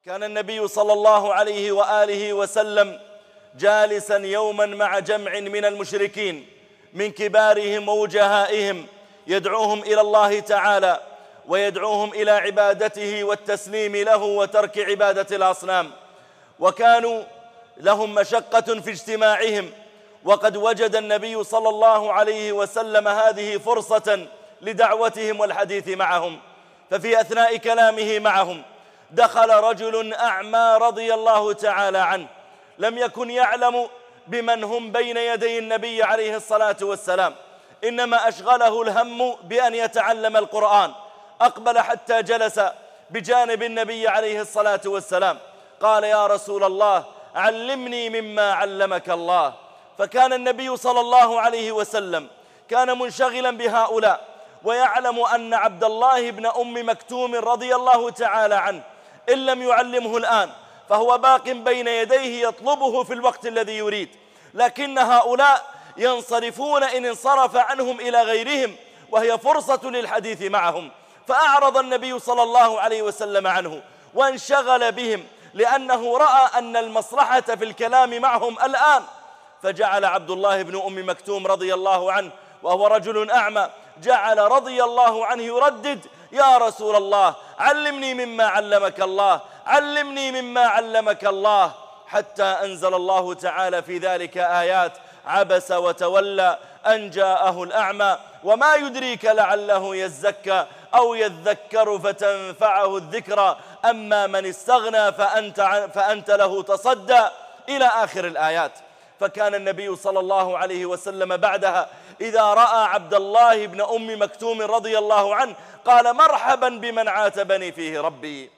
كان النبي صلى الله عليه وآله وسلم جالسا يوما مع جمع من المشركين من كبارهم ووجهائهم يدعوهم إلى الله تعالى ويدعوهم إلى عبادته والتسليم له وترك عبادة الأصنام، وكانوا لهم مشقة في اجتماعهم، وقد وجد النبي صلى الله عليه وسلم هذه فرصة لدعوتهم والحديث معهم. ففي أثناء كلامه معهم دخل رجل أعمى رضي الله تعالى عنه، لم يكن يعلم بمن هم بين يدي النبي عليه الصلاة والسلام، إنما أشغله الهم بأن يتعلم القرآن. أقبل حتى جلس بجانب النبي عليه الصلاة والسلام، قال: يا رسول الله، علمني مما علمك الله. فكان النبي صلى الله عليه وسلم كان منشغلا بهؤلاء، ويعلم أن عبد الله بن أم مكتوم رضي الله تعالى عنه إن لم يعلمه الآن فهو باق بين يديه يطلبه في الوقت الذي يريد، لكن هؤلاء ينصرفون إن انصرف عنهم إلى غيرهم، وهي فرصة للحديث معهم. فأعرض النبي صلى الله عليه وسلم عنه وانشغل بهم، لأنه رأى أن المصلحة في الكلام معهم الآن. فجعل عبد الله بن أم مكتوم رضي الله عنه، وهو رجل أعمى، جعل رضي الله عنه يردد: يا رسول الله، علمني مما علمك الله، علمني مما علمك الله، حتى أنزل الله تعالى في ذلك آيات: عبس وتولى أن جاءه الأعمى وما يدريك لعله يزكى أو يذكر فتنفعه الذكرى أما من استغنى فأنت له تصدى، إلى آخر الآيات. فكان النبي صلى الله عليه وسلم بعدها إذا رأى عبد الله بن أم مكتوم رضي الله عنه قال: مرحبا بمن عاتبني فيه ربي.